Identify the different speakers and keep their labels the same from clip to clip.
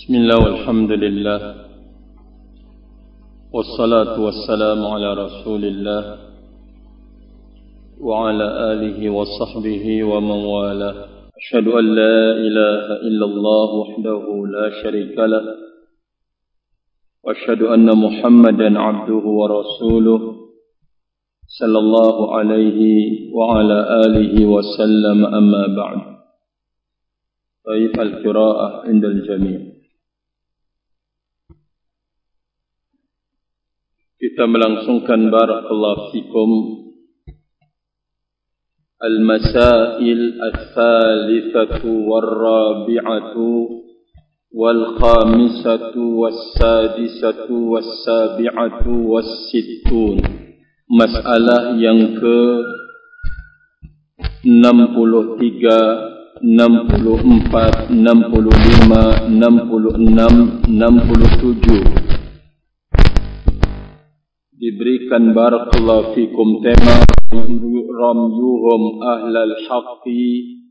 Speaker 1: Bismillah walhamdulillah wassalatu wassalamu ala rasulillah wa ala alihi wa sahbihi wa man wala. Asyhadu an la ilaha illallah wahdahu la syarika lah wa asyhadu anna Muhammadan abduhu wa rasuluh sallallahu alaihi wa ala alihi wa sallam, amma ba'd. Baik, al-qiraah indal jami'. Kita melangsungkan barakallahu fikum al-masail al-thalithatu wal-rabi'atu wal-khamisatu wal-sadisatu wal-sabi'atu wal-sittun. Masalah yang ke 63, 64, 65, 66, 67. Diberikan barakallahu fikum tema ramyuhum ahlal haqqi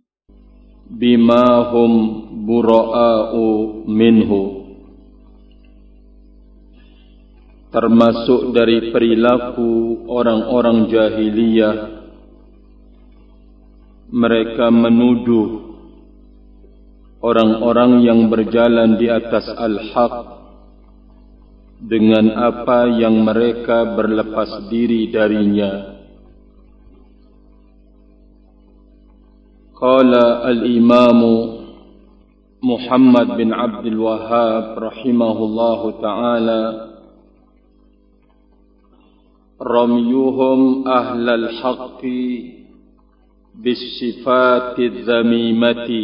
Speaker 1: bima hum bura'a'u minhu. Termasuk dari perilaku orang-orang jahiliyah, mereka menuduh orang-orang yang berjalan di atas al-haq dengan apa yang mereka berlepas diri darinya. Qala al-Imam Muhammad bin Abdul Wahhab rahimahullahu ta'ala, ramyuhum ahlal haqqi bisifati dzamimati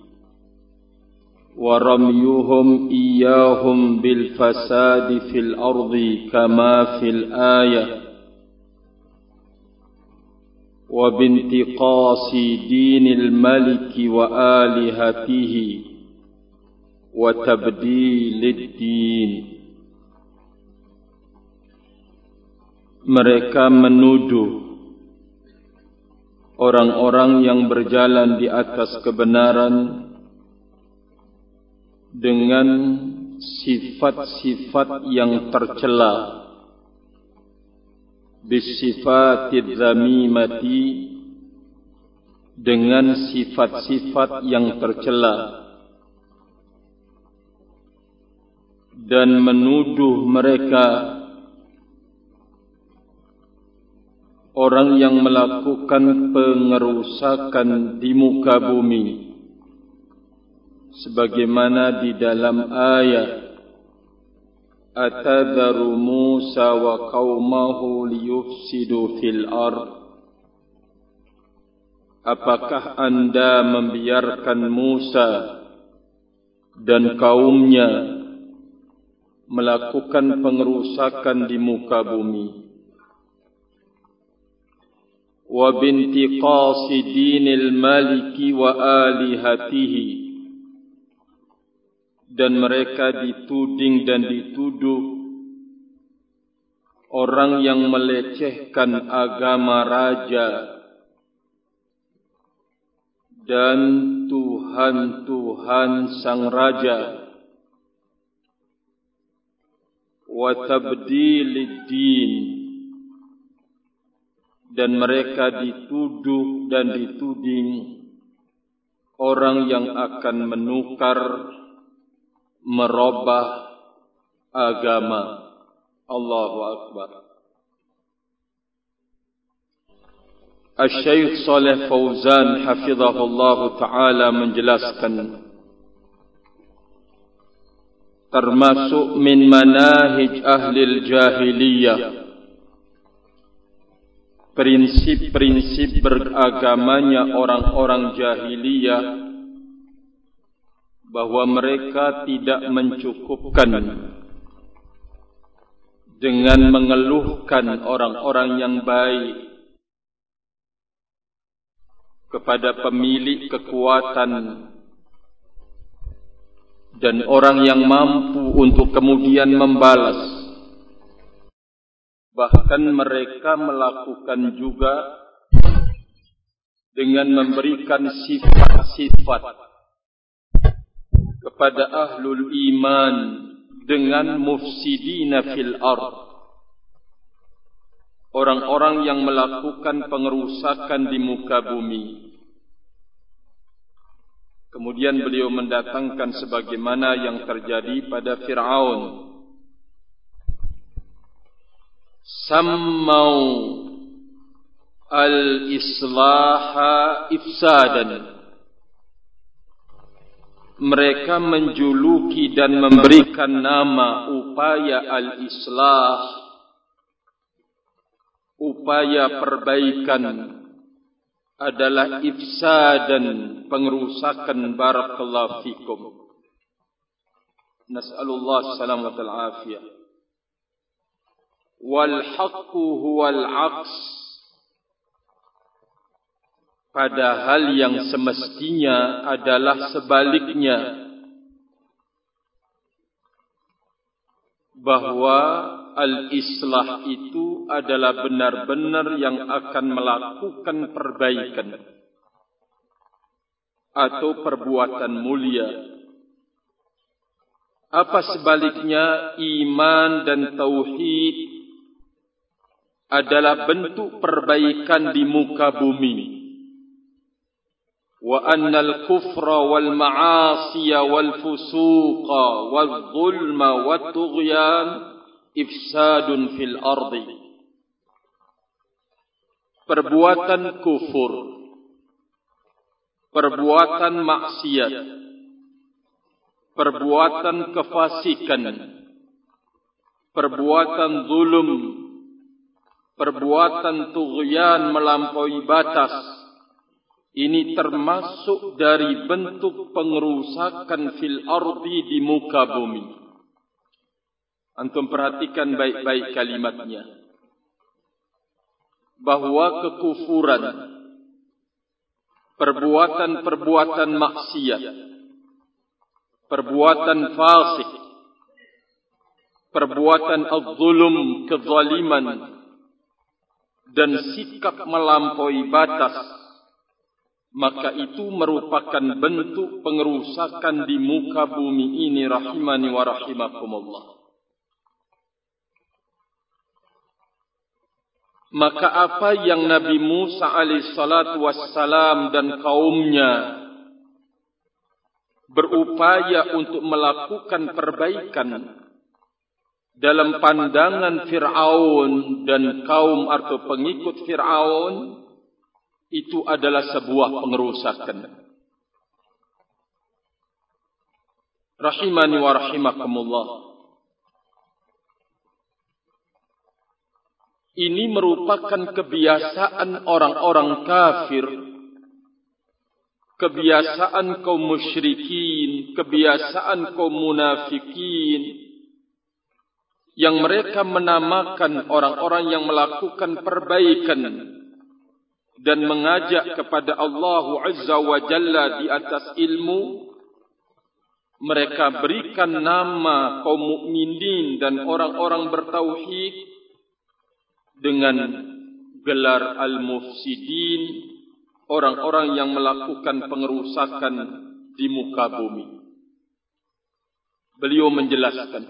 Speaker 1: wa ramyuhum iyyahum bil fasadi fil ardi kama fil ayah wa bintiqasi dinil maliki wa alihatihi wa tabdilid din. Mereka menuduh orang-orang yang berjalan di atas kebenaran dengan sifat-sifat yang tercela, bisifatid zamimati, dengan sifat-sifat yang tercela, dan menuduh mereka orang yang melakukan pengerusakan di muka bumi, sebagaimana di dalam ayat atadharu Musa wa qaumahu liyufsidu fil ard. Apakah anda membiarkan Musa dan kaumnya melakukan pengerusakan di muka bumi? Wa bintiqasi dinil maliki wa alihatihi, dan mereka dituding dan dituduh orang yang melecehkan agama raja dan Tuhan-Tuhan sang raja, wa tabdilid din, dan mereka dituduh dan dituding orang yang akan menukar, merubah agama. Allahu Akbar. Asy-Syaikh Shalih Fauzan hafizahullahu ta'ala menjelaskan, termasuk min manahij ahlil jahiliyah, prinsip-prinsip beragamanya orang-orang jahiliyah, bahwa mereka tidak mencukupkan dengan mengeluhkan orang-orang yang baik kepada pemilik kekuatan dan orang yang mampu untuk kemudian membalas. Bahkan mereka melakukan juga dengan memberikan sifat-sifat kepada ahlul iman dengan mufsidina fil ard, orang-orang yang melakukan pengerusakan di muka bumi. Kemudian beliau mendatangkan sebagaimana yang terjadi pada Fir'aun. Sammau al-islaha ifsadan. Mereka menjuluki dan memberikan nama upaya al-islah, upaya perbaikan, adalah ifsadan, pengerusakan. Barakallahu fikum. Nas'alullah salamat al-afiyah. Wal haqqu huwal aqs. Padahal yang semestinya adalah sebaliknya, bahwa al-islah itu adalah benar-benar yang akan melakukan perbaikan atau perbuatan mulia. Apa sebaliknya? Iman dan tauhid adalah bentuk perbaikan di muka bumi. Wa annal kufra wal ma'asiya wal fusuqa wal zulma wat tughyan ifsadun fil ardi. Perbuatan kufur, perbuatan maksiat, perbuatan kefasikan, perbuatan zulum, perbuatan tughyan melampaui batas, ini termasuk dari bentuk pengerusakan fil ardi, di muka bumi. Antum perhatikan baik-baik kalimatnya, bahwa kekufuran, perbuatan-perbuatan maksiat, perbuatan fasik, perbuatan az-zulum, kezaliman, dan sikap melampaui batas, maka itu merupakan bentuk pengerusakan di muka bumi ini. Rahimani wa rahimakumullah. Maka apa yang Nabi Musa alaihissalatu wassalam dan kaumnya berupaya untuk melakukan perbaikan dalam pandangan Fir'aun dan kaum atau pengikut Fir'aun, itu adalah sebuah pengerusakan. Rahimani wa rahimakumullah. Ini merupakan kebiasaan orang-orang kafir, kebiasaan kaum musyrikin, kebiasaan kaum munafikin, yang mereka menamakan orang-orang yang melakukan perbaikan dan mengajak kepada Allah Azza wa Jalla di atas ilmu, mereka berikan nama kaum mukminin dan orang-orang bertauhid dengan gelar al-mufsidin, orang-orang yang melakukan pengerusakan di muka bumi. Beliau menjelaskan,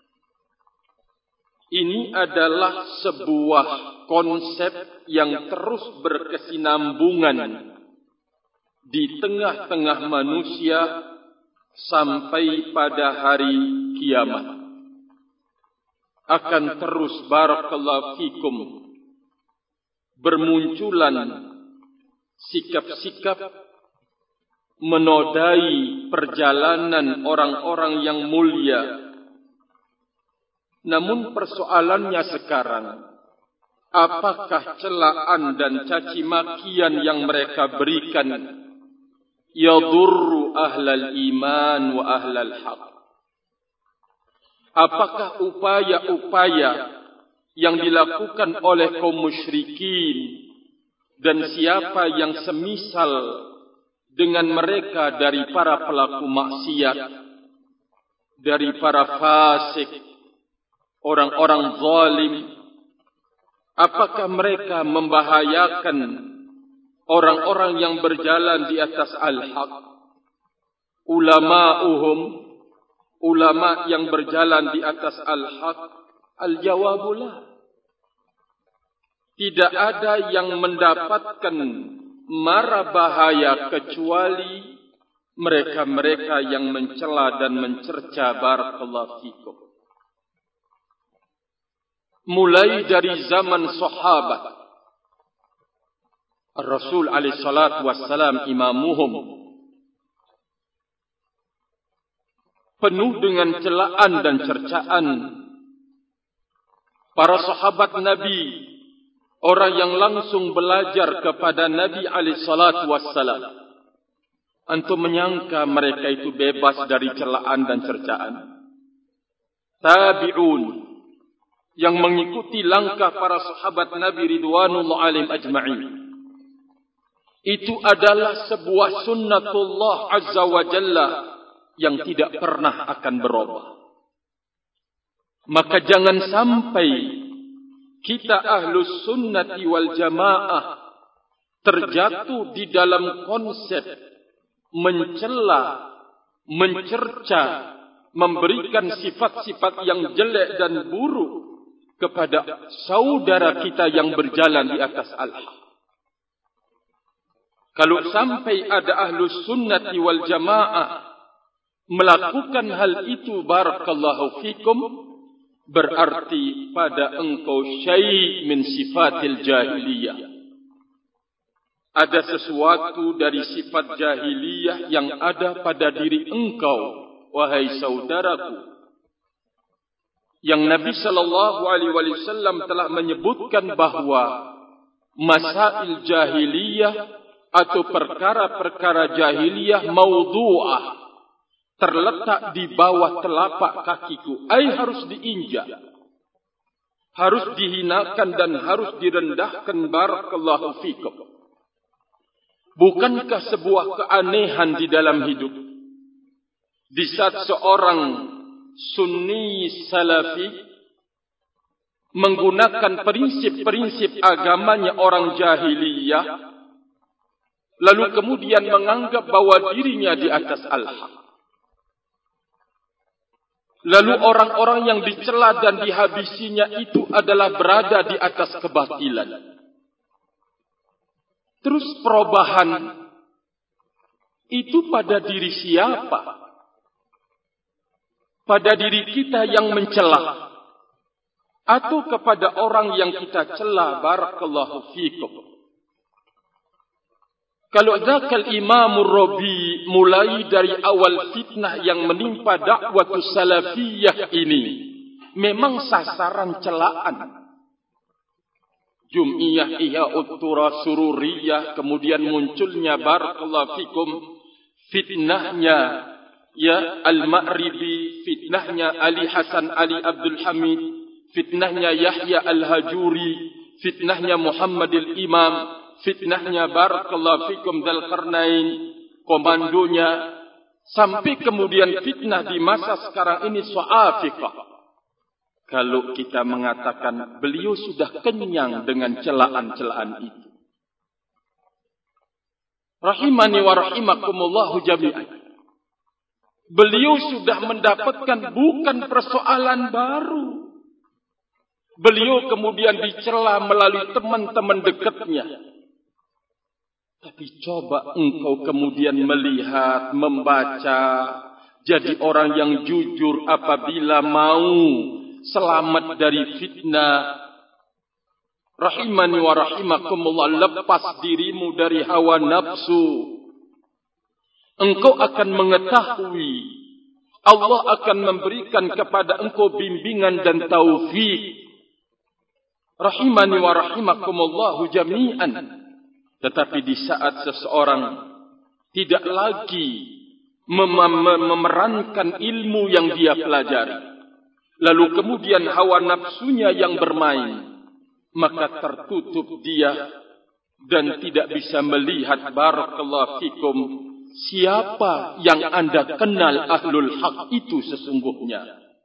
Speaker 1: ini adalah sebuah konsep yang terus berkesinambungan di tengah-tengah manusia sampai pada hari kiamat. Akan terus, barakallahu fikum, bermunculan sikap-sikap menodai perjalanan orang-orang yang mulia. Namun persoalannya sekarang, apakah celaan dan caci makian yang mereka berikan yadurru ahlal iman wa ahlal haq? Apakah upaya-upaya yang dilakukan oleh kaum musyrikin dan siapa yang semisal dengan mereka dari para pelaku maksiat, dari para fasik, orang-orang zalim, apakah mereka membahayakan orang-orang yang berjalan di atas al-haq?
Speaker 2: ulama'uhum, ulama yang berjalan di atas al-haq, al-jawabulah. Tidak ada yang mendapatkan mara bahaya kecuali mereka-mereka yang mencela dan mencerca. Barakallahu fikum. Mulai dari zaman sahabat, Rasul alaihi salatu wassalam imamuhum, penuh dengan celaan dan cercaan. Para sahabat Nabi, orang yang langsung belajar kepada Nabi alaihi salatu wassalam, antum menyangka mereka itu bebas dari celaan dan cercaan? Tabi'un, yang mengikuti langkah para sahabat Nabi ridwanullah alaihim ajma'in, itu adalah sebuah sunnatullah azza wa jalla yang tidak pernah akan berubah. Maka jangan sampai kita ahlus sunnati wal jamaah terjatuh di dalam konsep mencela, mencerca, memberikan sifat-sifat yang jelek dan buruk kepada saudara kita yang berjalan di atas al-haq. Kalau sampai ada ahlus sunnati wal jamaah melakukan hal itu, barakallahu fikum, berarti pada engkau syai' min sifatil jahiliyah. Ada sesuatu dari sifat jahiliyah yang ada pada diri engkau, wahai saudaraku. Yang Nabi sallallahu alaihi wasallam telah menyebutkan bahwa masail jahiliyah atau perkara-perkara jahiliyah maudhu'ah, terletak di bawah telapak kakiku. Harus diinjak, harus dihinakan dan harus direndahkan. Barakallahu fikum. Bukankah sebuah keanehan di dalam hidup di saat seorang Sunni Salafi menggunakan prinsip-prinsip agamanya orang jahiliyah, lalu kemudian menganggap bahwa dirinya di atas al-haq. Lalu orang-orang yang dicela dan dihabisinya itu adalah berada di atas kebatilan. Terus perubahan itu pada diri siapa? Pada diri kita yang mencela, atau kepada orang yang kita cela? Barakallahu fikum. Kalau dzakal Imamur Rabi, mulai dari awal fitnah yang menimpa dakwatus salafiyah ini, memang sasaran celaan. Jum'iyah Ihya'ut Turah Sururiyah, kemudian munculnya barakallahu fikum fitnahnya Al-Ma'ribi, fitnahnya Ali Hasan Ali Abdul Hamid, fitnahnya Yahya Al-Hajuri, fitnahnya Muhammad Al-Imam, fitnahnya barakallahu fikum Dzulqarnain, komandonya, sampai kemudian fitnah di masa sekarang ini Su'afiqah. Kalau kita mengatakan beliau sudah kenyang dengan celaan-celaan itu, rahimani wa rahimakumullahu jami'an, beliau sudah mendapatkan bukan persoalan baru. Beliau kemudian dicela melalui teman-teman dekatnya. Tapi coba engkau kemudian melihat, membaca, jadi orang yang jujur apabila mau selamat dari fitnah. Rahimani wa rahimakumullah, lepas dirimu dari hawa nafsu. Engkau akan mengetahui, Allah akan memberikan kepada engkau bimbingan dan taufik. Rahimani wa rahimakumullahu jami'an. Tetapi di saat seseorang tidak lagi memerankan ilmu yang dia pelajari, lalu kemudian hawa nafsunya yang bermain, maka tertutup dia dan tidak bisa melihat barakallahu fikum siapa yang Anda kenal ahlul haq itu sesungguhnya.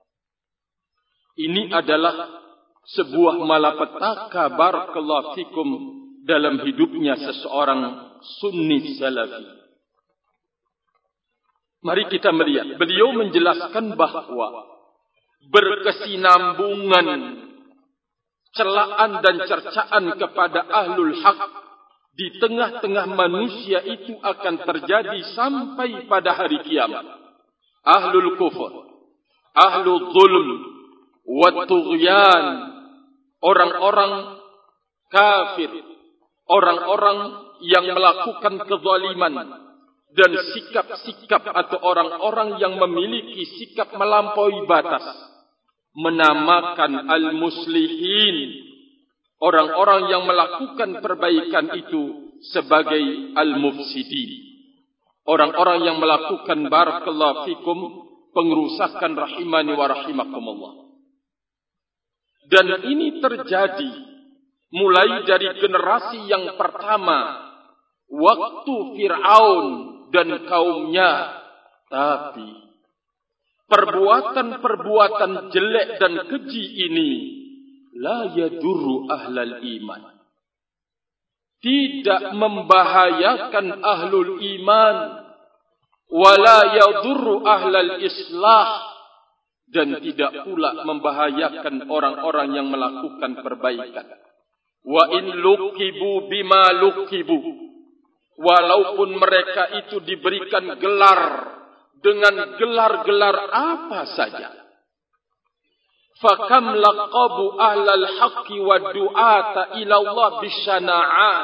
Speaker 2: Ini adalah sebuah malapetaka barakallahu fikum dalam hidupnya seseorang sunni salafi. Mari kita melihat. Beliau menjelaskan bahwa berkesinambungan celaan dan cercaan kepada ahlul haq di tengah-tengah manusia itu akan terjadi sampai pada hari kiamat. Ahlul kufur, ahlul zulm, wa tughyan, orang-orang kafir, orang-orang yang melakukan kezaliman dan sikap-sikap atau orang-orang yang memiliki sikap melampaui batas, menamakan al-muslihin, orang-orang yang melakukan perbaikan itu sebagai al-mufsidin, orang-orang yang melakukan barakallahu fikum pengerusakan rahimani wa rahimakumullah. Dan ini terjadi mulai dari generasi yang pertama waktu Fir'aun dan kaumnya. Tapi perbuatan-perbuatan jelek dan keji ini la yadurru ahlal iman, tidak membahayakan ahlul iman, wala yadurru ahlal islah, dan tidak pula membahayakan orang-orang yang melakukan perbaikan. Wa in luqibu bima luqibu, walaupun mereka itu diberikan gelar dengan gelar-gelar apa saja. Fakam laqabu ahlal haqqi wa du'ata ila Allah bisyana'a.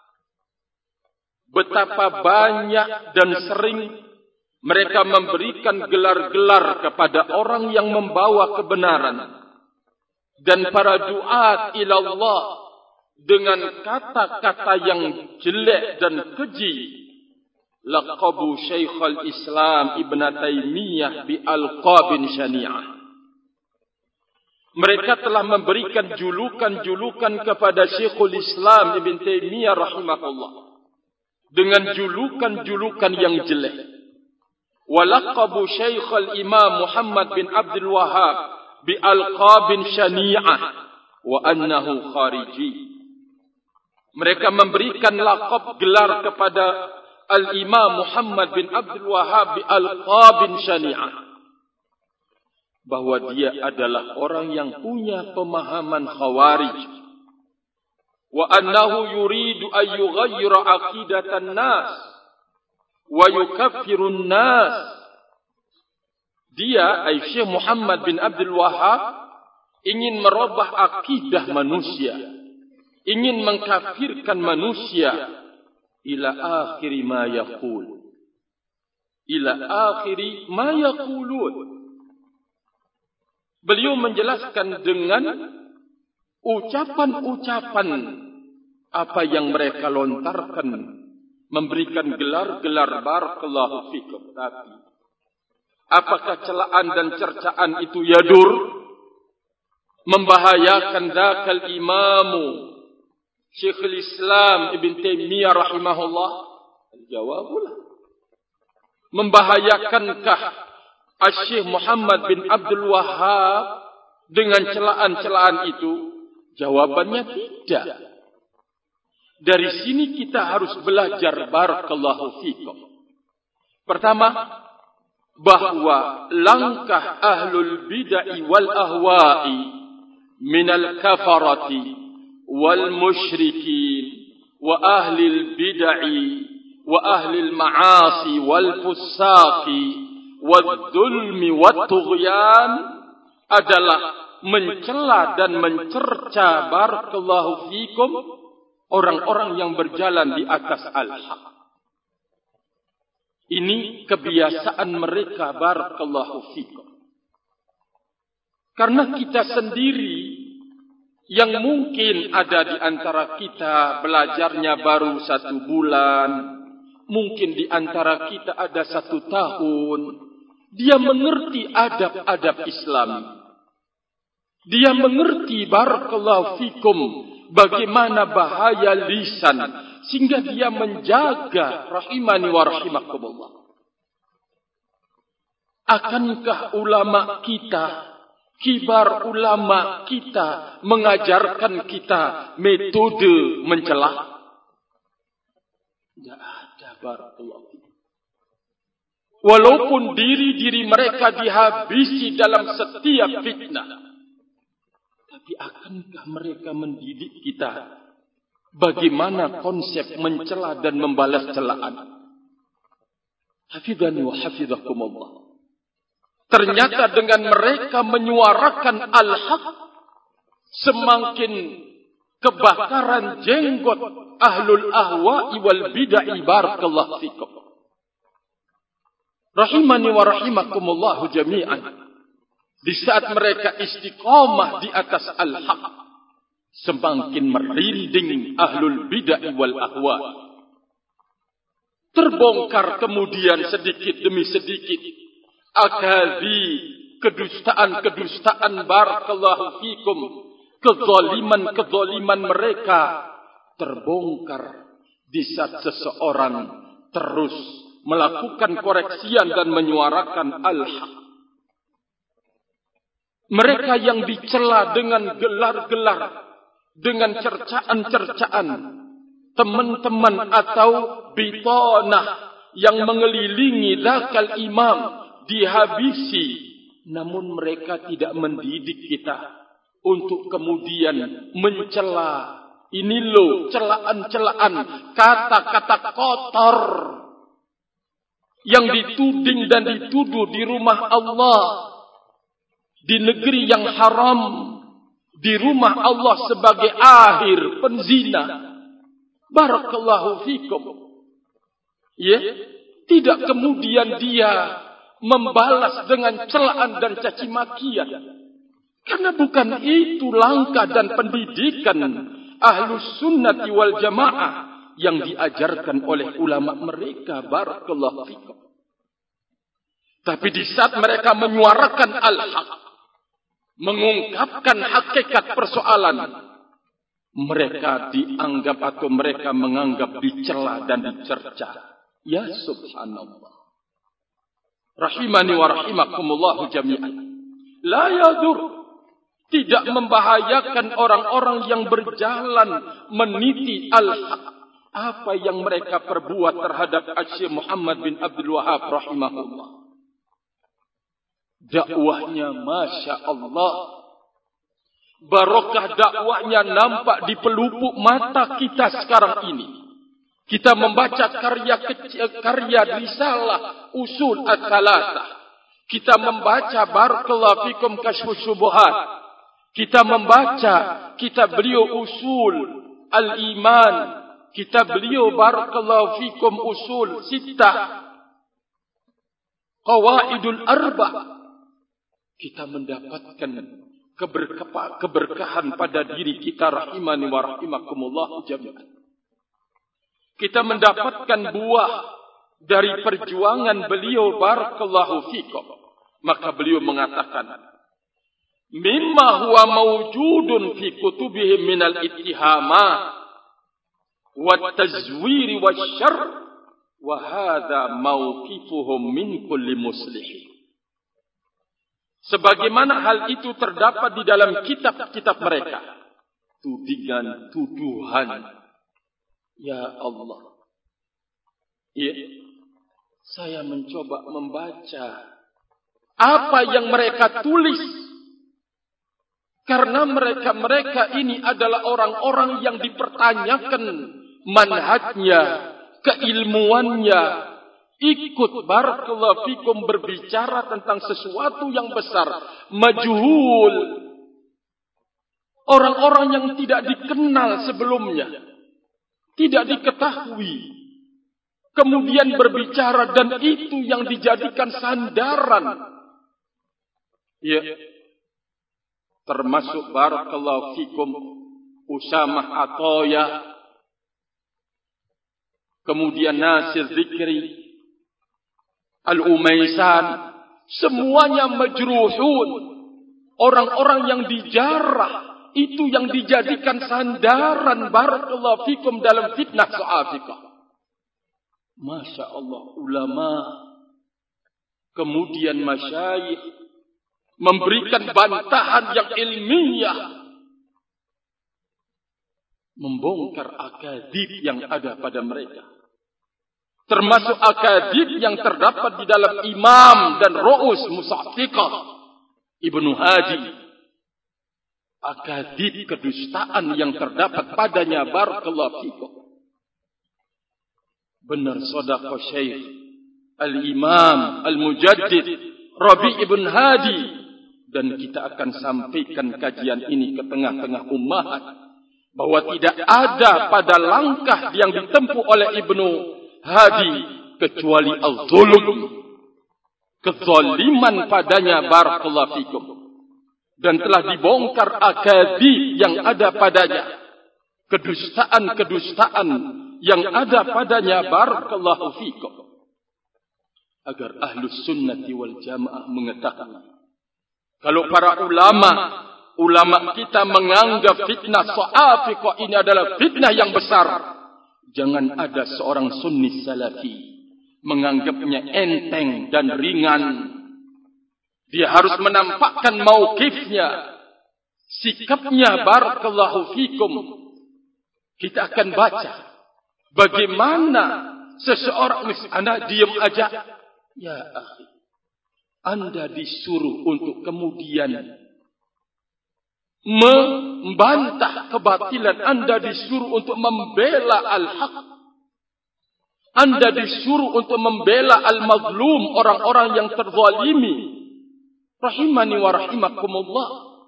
Speaker 2: Betapa banyak dan sering mereka memberikan gelar-gelar kepada orang yang membawa kebenaran dan para du'at ila Allah dengan kata-kata yang jelek dan keji. Laqabu Syekhul Islam Ibn Taimiyah bi alqabin syani'ah. Mereka telah memberikan julukan-julukan kepada Syekhul Islam Ibn Taimiyah rahimahullah dengan julukan-julukan yang jelek. Walaqabu Syekhul Imam Muhammad bin Abdul Wahhab bi alqabin syani'ah wa annahu khariji. Mereka memberikan laqab gelar kepada Al-Imam Muhammad bin Abdul Wahhab bi alqabin syani'ah, bahwa dia adalah orang yang punya pemahaman khawarij, wa annahu yuridu an yughayyira aqidatan nas wa yukaffirun nas. Dia, Syekh Muhammad bin Abdul Wahhab, ingin merubah akidah manusia, ingin mengkafirkan manusia ila akhiri ma yaqul, ila akhiri ma yaqulun. Beliau menjelaskan dengan ucapan-ucapan apa yang mereka lontarkan, memberikan gelar-gelar barakallahu fikum. Tapi apakah celaan dan cercaan itu yadur, membahayakan dakal imamu Syekhul Islam Ibn Taimiyah rahimahullah? Jawablah. Membahayakankah Syekh Muhammad bin Abdul Wahhab dengan celaan-celaan itu? Jawabannya tidak. Dari sini kita harus belajar barakallahu fikum. Pertama, bahwa langkah ahlul bid'ah wal ahwa'i minal kafarati wal musyrikin wa ahlil bid'ah wa ahlil ma'asi wal fusaqi wal zulmi wat tughyan adalah mencela dan mencerca barakallahu fikum orang-orang yang berjalan di atas al-haq. Ini kebiasaan mereka barakallahu fikum. Karena kita sendiri yang mungkin ada di antara kita belajarnya baru 1 bulan, mungkin di antara kita ada 1 tahun, dia mengerti adab-adab Islam. Dia mengerti barakallahu fikum bagaimana bahaya lisan, sehingga dia menjaga rahimani wa rahimakumullah. Akankah ulama kita, kibar ulama kita mengajarkan kita metode mencela? Tidak ada barakallahu fikum. Walaupun diri-diri mereka dihabisi dalam setiap fitnah. Tapi akankah mereka mendidik kita bagaimana konsep mencela dan membalas celaan? Hafidhani wa hafidhakumullah. Ternyata dengan mereka menyuarakan al-haq, semakin kebakaran jenggot ahlul ahwa'i wal bid'ah. Barakallahu fikum. Rahimani wa rahimakumullahu jami'an. Di saat mereka istiqamah di atas al-haq, semakin merinding ahlul bid'ah wal ahwa. Terbongkar kemudian sedikit demi sedikit akadhi, kedustaan-kedustaan, barakallahu fikum, kezaliman-kezaliman mereka terbongkar di saat seseorang terus melakukan koreksian dan menyuarakan al-haq. Mereka yang dicela dengan gelar-gelar, dengan cercaan-cercaan, teman-teman atau bitanah yang mengelilingi zakal imam dihabisi, namun mereka tidak mendidik kita untuk kemudian mencela. Ini loh celaan-celaan, kata-kata kotor yang dituding dan dituduh di rumah Allah, di negeri yang haram, di rumah Allah sebagai akhir penzina. Barakallahu fikum. Ya, tidak kemudian dia membalas dengan celaan dan caci makian. Karena bukan itu langkah dan pendidikan Ahlus Sunnati wal Jamaah yang diajarkan oleh ulama mereka. Barakallahu fikum. Tapi di saat mereka menyuarakan al-haq, mengungkapkan hakikat persoalan, mereka dianggap atau mereka menganggap dicela dan dicerca. Ya subhanallah. Rahimani wa rahimakumullahu jami'an. La yadur. Tidak membahayakan orang-orang yang berjalan meniti al-haq. Apa yang mereka perbuat terhadap Syekh Muhammad bin Abdul Wahab rahimahullah. Dakwahnya Masya Allah. Barokah dakwahnya nampak di pelupuk mata kita sekarang ini. Kita membaca karya risalah usul at-thalatah. Kita membaca barakallahu fikum kasyfus syubuhat. Kita membaca kitab beliau usul al-iman. Kitab beliau barakallahu fikum usul sittah. Qawaidul arba'. Kita mendapatkan keberkahan pada diri kita rahimani wa rahimakumullah jami'an. Kita mendapatkan buah dari perjuangan beliau barakallahu fikum. Maka beliau mengatakan, mimma huwa mawjudun fi kutubihim minal ittihamat wa tazwir wa syarr wa hadha mawqifuhum min kulli muslih. Sebagaimana hal itu terdapat di dalam kitab-kitab mereka. Tudingan, tuduhan. Ya Allah. Ya, saya mencoba membaca apa yang mereka tulis. Karena mereka ini adalah orang-orang yang dipertanyakan manhajnya, keilmuannya, ikut barakallahu fikum berbicara tentang sesuatu yang besar, majhul. Orang-orang yang tidak dikenal sebelumnya, tidak diketahui. Kemudian berbicara dan itu yang dijadikan sandaran. Ya. Termasuk barakallahu fikum Usamah Atoya, kemudian Nasir Zikri, Al-Umaysan, semuanya majruhun. Orang-orang yang dijarah, itu yang dijadikan sandaran barakallahu fikum dalam fitnah Sahafiqah. Masya Allah, ulama, kemudian masyayikh, memberikan bantahan yang ilmiah, membongkar akadzib yang ada pada mereka. termasuk akadib yang terdapat di dalam imam dan ru'us musaffiqah Ibnu Hadi. Akadib kedustaan yang terdapat padanya, barakallahu fikum. Benar sadaqah Syekh Al-Imam Al-Mujaddid Rabi' Ibn Hadi, dan kita akan sampaikan kajian ini ke tengah-tengah umat, bahwa tidak ada pada langkah yang ditempuh oleh Ibnu Hadi kecuali al-zulm, kezaliman padanya, barakallahu fikum. Dan telah dibongkar akadib yang ada padanya, kedustaan-kedustaan yang ada padanya, barakallahu fikum. Agar ahlus sunnati wal jamaah mengetahui, kalau para ulama kita menganggap fitnah Sawafiqah ini adalah fitnah yang besar, jangan ada seorang sunni salafi menganggapnya enteng dan ringan. Dia harus menampakkan mauqifnya, sikapnya, barakallahu fikum. Kita akan baca bagaimana seseorang, anda diam aja. Ya akhi, anda disuruh untuk kemudian membantah kebatilan. Anda disuruh untuk membela al-haq. Anda disuruh untuk membela al-mazlum, orang-orang yang terzalimi. Rahimani wa rahimakumullah.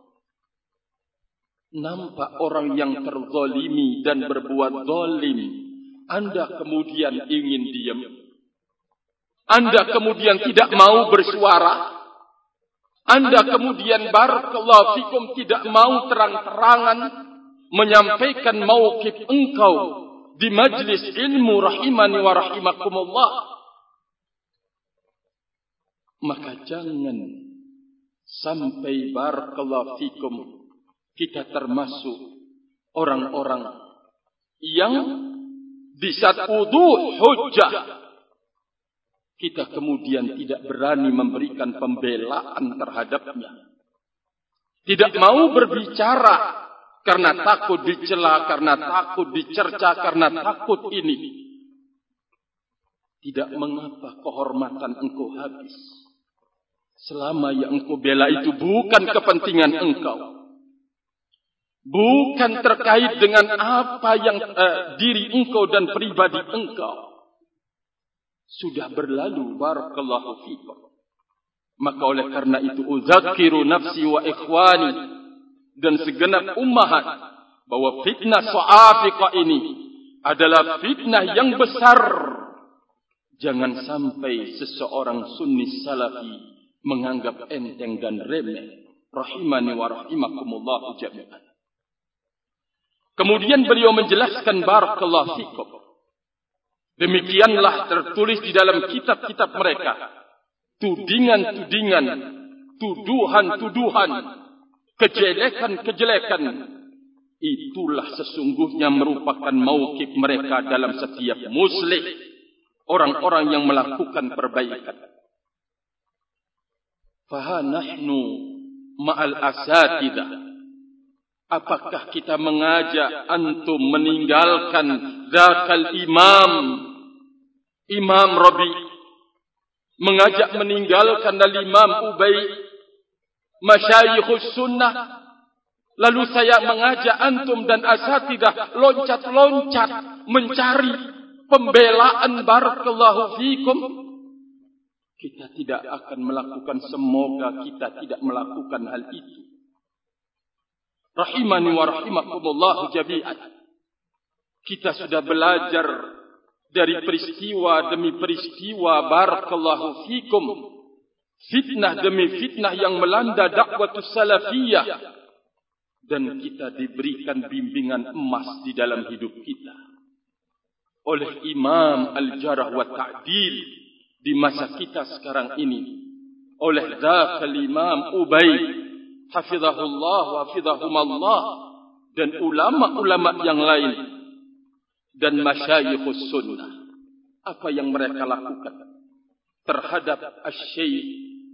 Speaker 2: Nampak orang yang terzalimi dan berbuat zalim, Anda kemudian ingin diam. Anda kemudian tidak mau bersuara. Anda kemudian, barakallahu fikum, tidak mau terang-terangan menyampaikan mauqif engkau di majlis ilmu, rahimani wa rahimakumullah. Maka jangan sampai, barakallahu fikum, kita termasuk orang-orang yang di saat wudu hujjah kita kemudian tidak berani memberikan pembelaan terhadapnya. Tidak mau berbicara karena takut dicela, karena takut dicerca, karena takut ini. Tidak mengapa kehormatan engkau habis, selama yang engkau bela itu bukan kepentingan engkau, bukan terkait dengan apa yang diri engkau dan pribadi engkau. Sudah berlalu, barakallahu fikum. Maka oleh karena itu, uzakiru nafsi wa ikhwani dan segenap ummahat, bahwa fitnah Sawafiqah ini adalah fitnah yang besar. Jangan sampai seseorang sunni salafi menganggap enteng dan remeh. Rahimani wa rahimakumullah jami'an. Kemudian beliau menjelaskan, barakallahu fikum, demikianlah tertulis di dalam kitab-kitab mereka, tudingan-tudingan, tuduhan-tuduhan, kejelekan-kejelekan. Itulah sesungguhnya merupakan mauqif mereka dalam setiap muslih, orang-orang yang melakukan perbaikan. Fa nahnu ma'al asatidah. Apakah kita mengajak antum meninggalkan zakal Imam Rabi, mengajak meninggalkan al-Imam Ubay, masyayikhus sunnah, lalu saya mengajak antum dan asatidah loncat-loncat mencari pembelaan, barakallahu fikum? Kita tidak akan melakukan, semoga kita tidak melakukan hal itu. Rahimani wa rahimakumullah jami'an. Kita sudah belajar dari peristiwa demi peristiwa, barakallahu fikum, fitnah demi fitnah yang melanda dakwatus salafiyah, dan kita diberikan bimbingan emas di dalam hidup kita oleh Imam Al-Jarh wa Ta'dil di masa kita sekarang ini, oleh dzakal Imam Ubay hafizahullah wa hafizahumallah, dan ulama-ulama yang lain, dan masyayikhus sunnah. Apa yang mereka lakukan terhadap Asy-Syaikh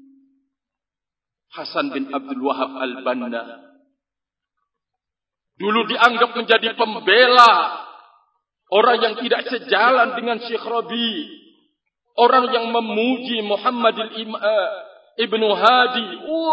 Speaker 2: Hasan bin Abdul Wahab Al-Banna, dulu dianggap menjadi pembela orang yang tidak sejalan dengan Syekh Rabi, orang yang memuji Muhammad Ibnu Hadi.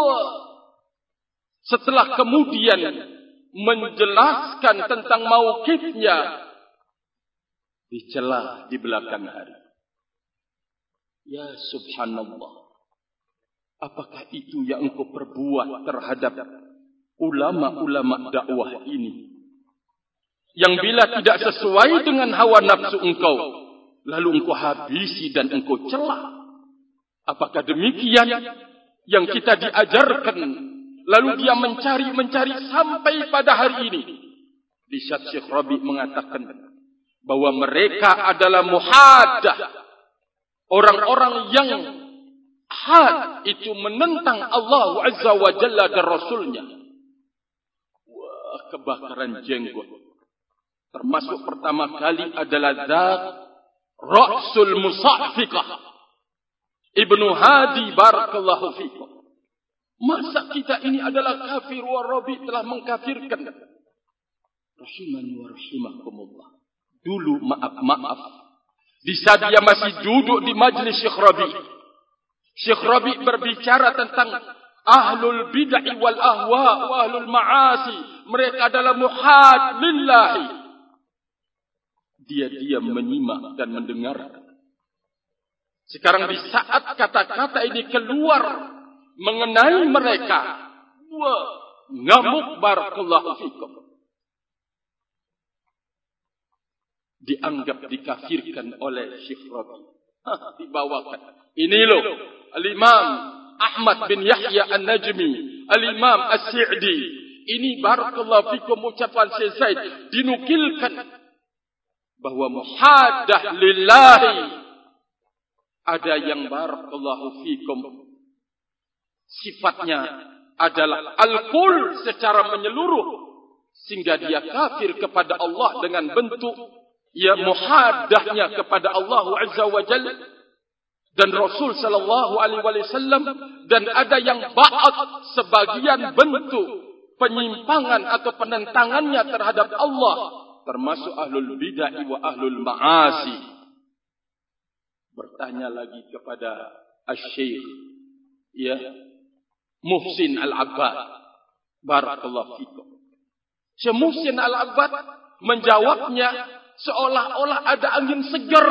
Speaker 2: Setelah kemudian menjelaskan tentang mauqifnya, dicela di belakang hari. Ya subhanallah, apakah itu yang engkau perbuat terhadap ulama-ulama dakwah ini? Yang bila tidak sesuai dengan hawa nafsu engkau, lalu engkau habisi dan engkau cela. Apakah demikian yang kita diajarkan? Lalu dia mencari sampai pada hari ini. Di saat Syekh Rabi mengatakan bahwa mereka adalah muhaddah, orang-orang yang had itu menentang Allah Azza wa Jalla dan Rasulnya. Wah, kebakaran jenggot. Termasuk pertama kali adalah zat Ra'sul Musa'fiqah Ibnu Hadi barakallahu fikum. Masa kita ini adalah kafir wa Rabi telah mengkafirkan? Rahimani wa rahimakumullah. Dulu maaf. Di saat dia masih duduk di majlis Syekh Rabi, Syekh Rabi berbicara tentang ahlul bid'ah wal ahwa wa ahlul ma'asi. Mereka adalah muhad lillahi. Dia diam menyimak dan mendengarkan. Sekarang di saat kata-kata ini keluar mengenai mereka, wah, ngamuk barakallahu fikum. Dianggap dikafirkan oleh Syekh Rabi. Dibawakan. Ini loh, Al-Imam Ahmad bin Yahya An-Najmi, Al-Imam As-Si'di. Ini barakallahu fikum ucapan Syekh Zaid dinukilkan bahwa muhaddah lillahi. Ada yang barakallahu fikum sifatnya adalah al-kul secara menyeluruh, sehingga dia kafir kepada Allah dengan bentuk ya muhaddahnya kepada Allah Azza wa Jalla dan Rasul sallallahu alaihi wasallam, dan ada yang ba'at sebagian bentuk penyimpangan atau penentangannya terhadap Allah, termasuk ahlul bid'ah wa ahlul ma'asi. Bertanya lagi kepada Asy-Syaikh ya Muhsin Al-Abbad barakallahu fikum. Syekh Muhsin Al-Abbad menjawabnya seolah-olah ada angin segar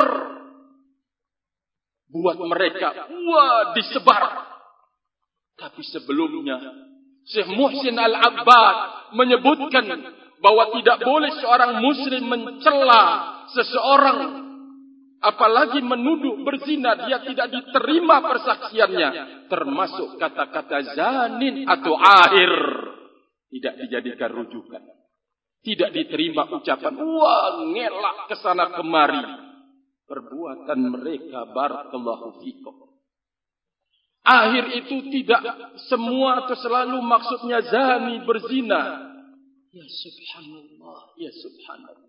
Speaker 2: buat mereka. Wah, disebar. Tapi sebelumnya Syekh Muhsin Al-Abbad menyebutkan bahwa tidak boleh seorang muslim mencela seseorang, apalagi menuduh berzina, dia tidak diterima persaksiannya, termasuk kata-kata zanin atau ahir, tidak dijadikan rujukan. Tidak diterima ucapan, wah, ngelak kesana kemari. Perbuatan mereka barakallahu fikum. Ahir itu tidak semua atau selalu maksudnya zani, berzina. Ya subhanallah, ya subhanallah.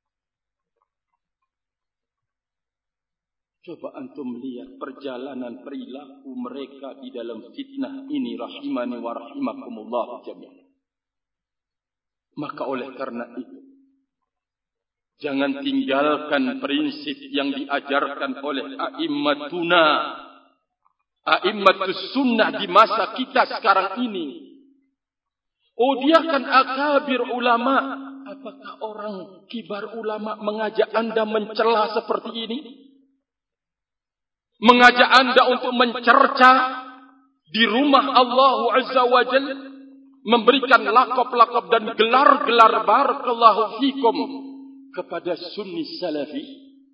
Speaker 2: Coba antum lihat perjalanan perilaku mereka di dalam fitnah ini, rahimani wa rahimakumullah jami'an. Maka oleh karena itu, jangan tinggalkan prinsip yang diajarkan oleh a'immatuna, a'immatus sunnah di masa kita sekarang ini. Oh, dia kan akabir ulama. Apakah orang kibar ulama mengajak anda mencela seperti ini? Mengajak anda untuk mencerca di rumah Allah Azza wa Jalla, memberikan lakop-lakop dan gelar-gelar barakallahu fikum kepada sunni salafi.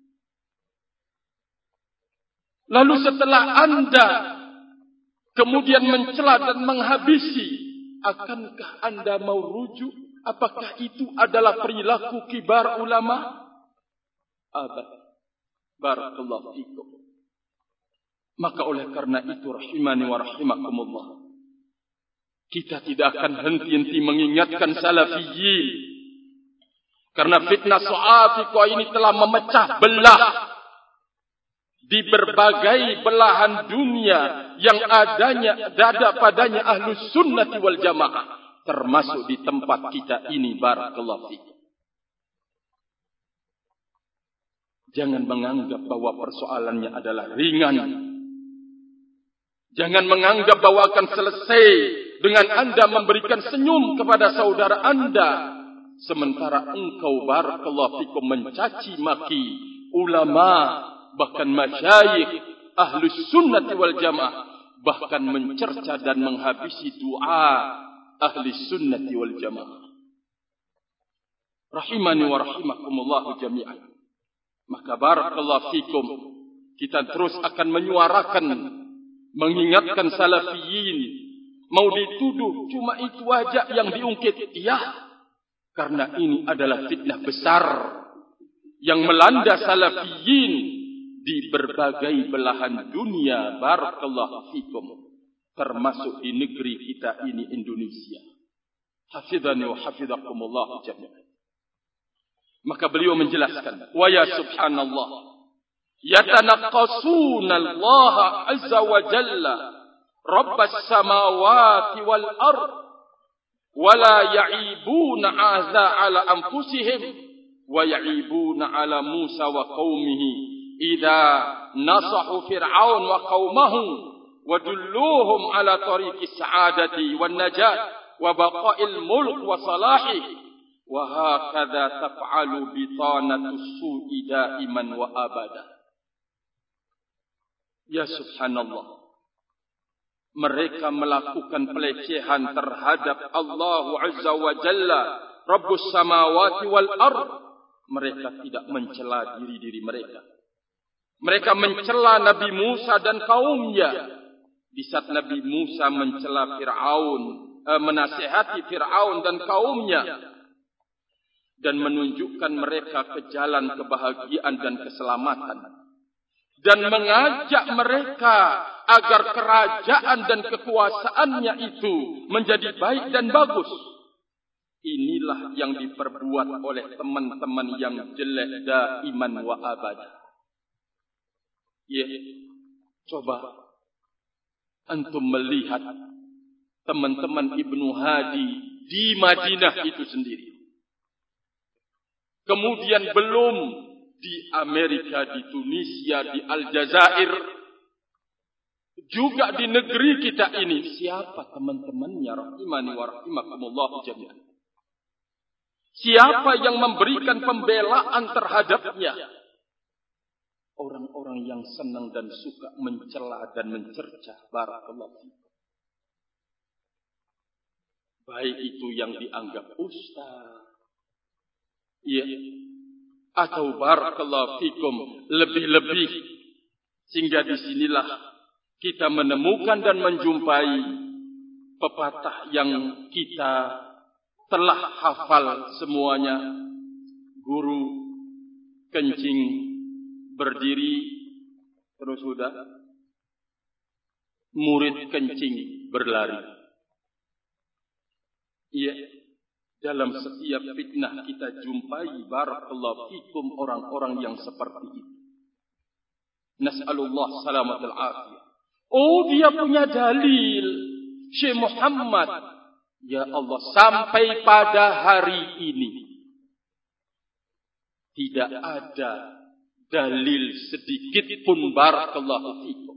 Speaker 2: Lalu setelah anda kemudian mencela dan menghabisi, akankah anda mau rujuk? Apakah itu adalah perilaku kibar ulama? Abad. Barakallahu fikum. Maka oleh karena itu, rahimani wa rahimakumullah, kita tidak akan henti-henti mengingatkan salafiyin. Karena fitnah Su'afiqah ini telah memecah belah di berbagai belahan dunia yang ada padanya ahlus sunnati wal jamaah. Termasuk di tempat kita ini barakallahu fikum. Jangan menganggap bahwa persoalannya adalah ringan. Jangan menganggap bahwa akan selesai dengan Anda memberikan senyum kepada saudara Anda, sementara engkau barakallahu fikum mencaci maki ulama, bahkan masyayikh ahlus sunnati wal jamaah, bahkan mencerca dan menghabisi doa ahli sunnati wal jamaah. Rahimani wa rahimakumullahu jami'an. Maka barakallahu fikum, kita terus akan menyuarakan, mengingatkan salafiyin. Mau dituduh cuma itu aja yang diungkit, iya, karena ini adalah fitnah besar yang melanda salafiyin di berbagai belahan dunia, barakallahu fikum, termasuk di negeri kita ini, Indonesia. Hafidhani wa hafidhakumullah jami'an. Maka beliau menjelaskan, wa ya subhanallah, yatanaqqasuna Allah azza wa jalla rabbas samawati wal ard wa la ya'ibuna aza ala anfusihim wa ya'ibuna ala Musa wa qaumihi idza nasahu fir'aun wa qaumahu wa dulluhum ala tariqis sa'adati wan najat wa baqa'il mulk wa salahi wa hakadha taf'alu bitanatus su'i daiman wa abada. Ya subhanallah, mereka melakukan pelecehan terhadap Allah azza wa jalla, Rabbus samawati wal ard. Mereka tidak mencela diri mereka. Mereka mencela Nabi Musa dan kaumnya. Di saat Nabi Musa mencela Fir'aun, menasihati Fir'aun dan kaumnya, dan menunjukkan mereka ke jalan kebahagiaan dan keselamatan, dan mengajak mereka agar kerajaan dan kekuasaannya itu menjadi baik dan bagus. Inilah yang diperbuat oleh teman-teman yang jelek daiman wa abada. Ya, coba antum melihat teman-teman Ibnu Hadi di Madinah itu sendiri. Kemudian belum di Amerika, di Tunisia, di Aljazair, juga di negeri kita ini. Siapa teman-temannya? Rahimani wa rahimakumullah jami'an. Siapa yang memberikan pembelaan terhadapnya? Orang-orang yang senang dan suka mencela dan mencerca. Barakallahu fikum. Baik itu yang dianggap ustaz, ya, atau barakallahu fikum lebih-lebih, sehingga disinilah kita menemukan dan menjumpai pepatah yang kita telah hafal semuanya. Guru kencing berdiri, terus sudah murid kencing berlari. Iya, dalam setiap fitnah kita jumpai barakallahu fikum orang-orang yang seperti itu. Nas'alullah salamatul afiyah. Oh, dia punya dalil, Syekh Muhammad. Ya Allah, sampai pada hari ini tidak ada dalil sedikit pun barakallahu fikum.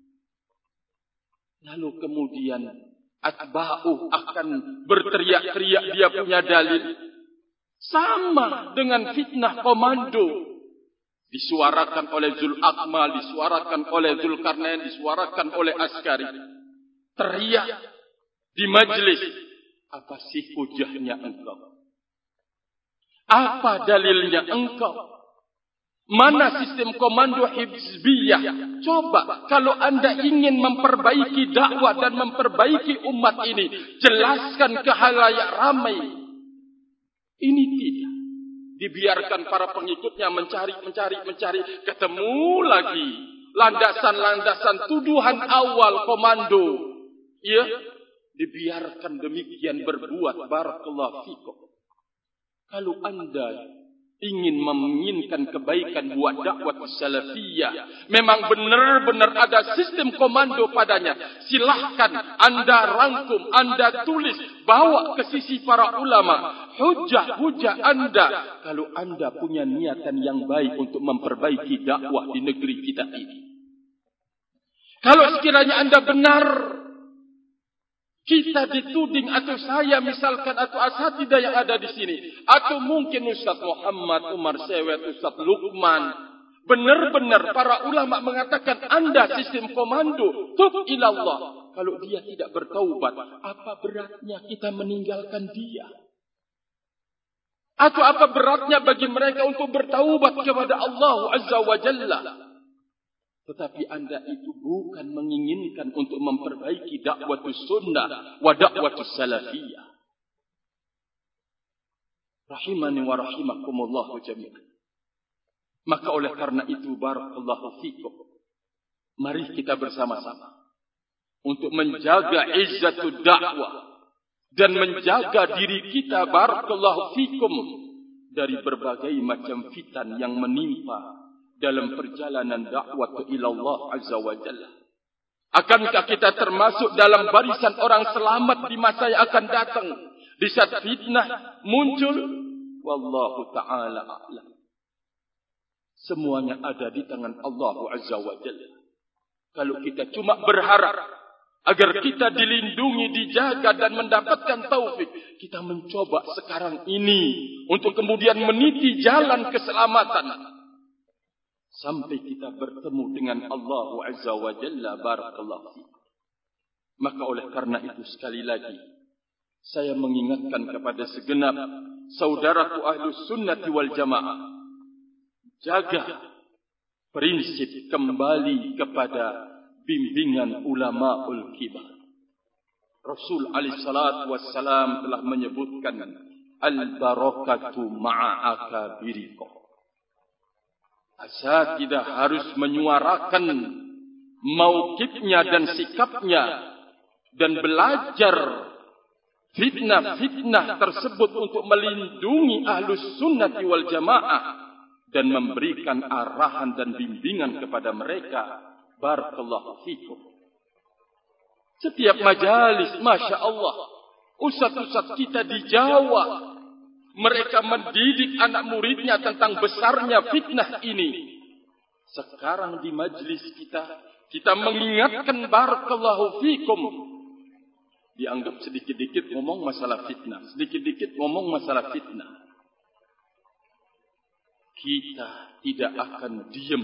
Speaker 2: Lalu kemudian atba'u akan berteriak-teriak dia punya dalil. Sama dengan fitnah komando. Disuarakan oleh Zul Akmal, disuarakan oleh Zulkarnain, disuarakan oleh Askari. Teriak di majlis. Apa sih hujahnya engkau? Apa dalilnya engkau? Mana sistem komando hizbiyah? Coba kalau anda ingin memperbaiki dakwah dan memperbaiki umat ini, jelaskan ke khalayak ramai. Ini tidak. Dibiarkan para pengikutnya mencari, ketemu lagi landasan-landasan tuduhan awal komando. Ya, dibiarkan demikian berbuat barakallahu fikum. Kalau anda ingin menginginkan kebaikan buat dakwah salafiyah, memang benar-benar ada sistem komando padanya, silahkan Anda rangkum, Anda tulis, bawa ke sisi para ulama, hujah-hujah Anda, kalau Anda punya niatan yang baik untuk memperbaiki dakwah di negeri kita ini. Kalau sekiranya Anda benar, kita dituding atau saya misalkan atau asatidah yang ada di sini, atau mungkin Ustaz Muhammad, Umar Sewet, Ustaz Luqman, benar-benar para ulama mengatakan Anda sistem komando, tub ilallah. Kalau dia tidak bertaubat, apa beratnya kita meninggalkan dia? Atau apa beratnya bagi mereka untuk bertaubat kepada Allah Azza wa Jalla? Tetapi Anda itu bukan menginginkan untuk memperbaiki dakwatus sunnah wa dakwatus salafiyah. Rahimani wa rahimakumullah jami'an. Maka oleh karena itu, barakallahu fikum, mari kita bersama-sama untuk menjaga izzatud dakwah dan menjaga diri kita, barakallahu fikum, dari berbagai macam fitan yang menimpa dalam perjalanan dakwah ila Allah Azza wa Jalla. Akankah kita termasuk dalam barisan orang selamat di masa yang akan datang, di saat fitnah muncul? Wallahu ta'ala a'lam. Semuanya ada di tangan Allah Azza wa Jalla. Kalau kita cuma berharap agar kita dilindungi, dijaga dan mendapatkan taufik, kita mencoba sekarang ini untuk kemudian meniti jalan keselamatan sampai kita bertemu dengan Allah Azza wa Jalla, barakallahu fiik. Maka oleh karena itu, sekali lagi saya mengingatkan kepada segenap saudaraku Ahlus Sunnati wal Jamaah, jaga prinsip kembali kepada bimbingan ulamaul kibar. Rasul alaihi salatu wassalam telah menyebutkan al-barakatu ma'a akabirikum. Asatidah harus menyuarakan mauqifnya dan sikapnya dan belajar fitnah-fitnah tersebut untuk melindungi Ahlus Sunnati wal Jamaah dan memberikan arahan dan bimbingan kepada mereka. Barakallahu fikum. Setiap majalis, Masya Allah, ustaz-ustaz kita di Jawa, mereka mendidik anak muridnya tentang besarnya fitnah ini. Sekarang di majlis kita mengingatkan, barakallahu fikum, dianggap sedikit-dikit ngomong masalah fitnah, sedikit-dikit ngomong masalah fitnah. Kita tidak akan diam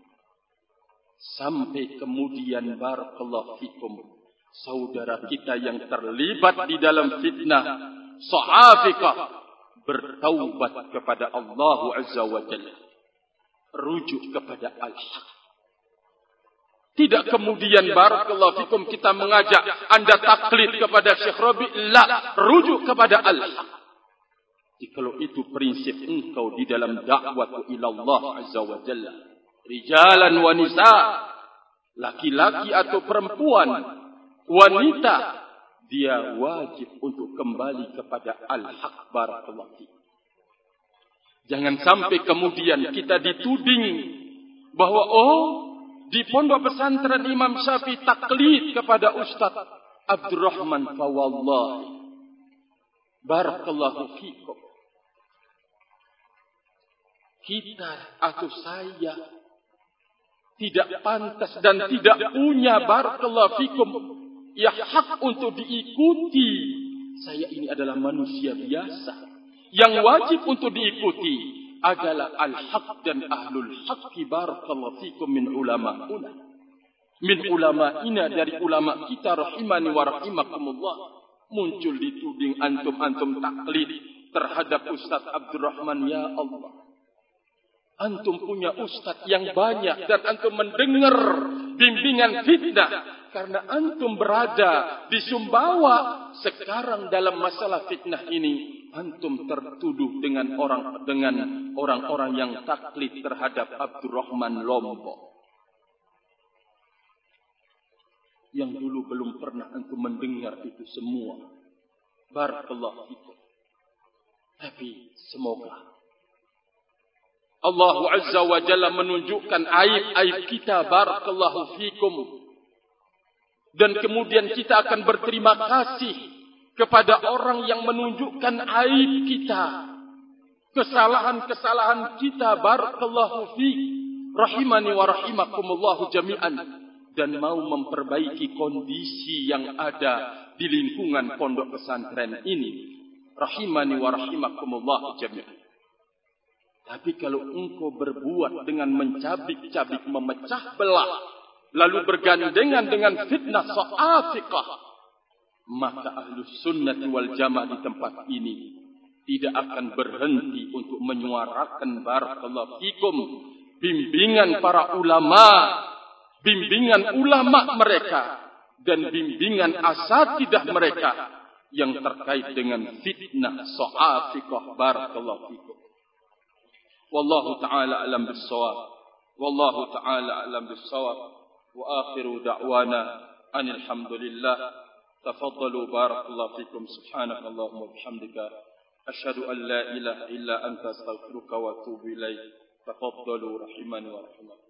Speaker 2: sampai kemudian, barakallahu fikum, saudara kita yang terlibat di dalam fitnah sahafikah bertaubat kepada Allah Azza wa Jalla, rujuk kepada al-haq. Tidak kemudian, barakallahu fikum, kita mengajak Anda taklid kepada Syekh Rabi', la, rujuk kepada al-haq. Kalau itu prinsip engkau di dalam dakwah ila Allah Azza wa Jalla, rijalan wa nisa, laki-laki atau perempuan, wanita, dia wajib untuk kembali kepada al-haq, barakallahu fiik. Jangan sampai kemudian kita dituding bahwa di pondok pesantren Imam Syafi'i taklid kepada Ustaz Abdurrahman Fawallahi, barakallahu fiikum. Kita atau saya tidak pantas dan tidak punya, barakallahu fikum, ya hak untuk diikuti. Saya ini adalah manusia biasa. Yang wajib untuk diikuti adalah al-haq dan ahlul haqqi, barakallahu fikum, min ulama'una. Min ulama'ina, dari ulama kita, rahimani wa rahimakumullah. Muncul dituding antum taklid terhadap Ustaz Abdurrahman. Ya Allah, antum punya ustaz yang banyak dan antum mendengar bimbingan fitnah karena antum berada di Sumbawa. Sekarang dalam masalah fitnah ini antum tertuduh dengan orang-orang yang taklid terhadap Abdurrahman Lombok, yang dulu belum pernah antum mendengar itu semua. Barakallahu fikum. Tapi semoga Allah Azza wa Jalla menunjukkan aib-aib kita, barakallahu fikum. Dan kemudian kita akan berterima kasih kepada orang yang menunjukkan aib kita, kesalahan-kesalahan kita, barakallahu fiik, rahimani wa rahimakumullahu jami'an, dan mau memperbaiki kondisi yang ada di lingkungan pondok pesantren ini, rahimani wa rahimakumullahu jami'an. Tapi kalau engkau berbuat dengan mencabik-cabik, memecah belah, lalu bergandengan dengan fitnah so'afiqah, maka ahlus sunnah wal jamaah di tempat ini tidak akan berhenti untuk menyuarakan, barakallahu fikum, bimbingan para ulama, bimbingan ulama mereka, dan bimbingan asatidah mereka yang terkait dengan fitnah so'afiqah, barakallahu fikum. Wallahu ta'ala alam bis-shawab. Wallahu ta'ala alam bis-shawab. Wa akhiru da'wana anil hamdulillah. Tafaddalu barakallahu fikum. Subhanakallahumma wa bihamdika asyhadu an la ilaha illa anta astaghfiruka wa atubu ilaik. Tafaddalu rahimani wa rahimakumullah.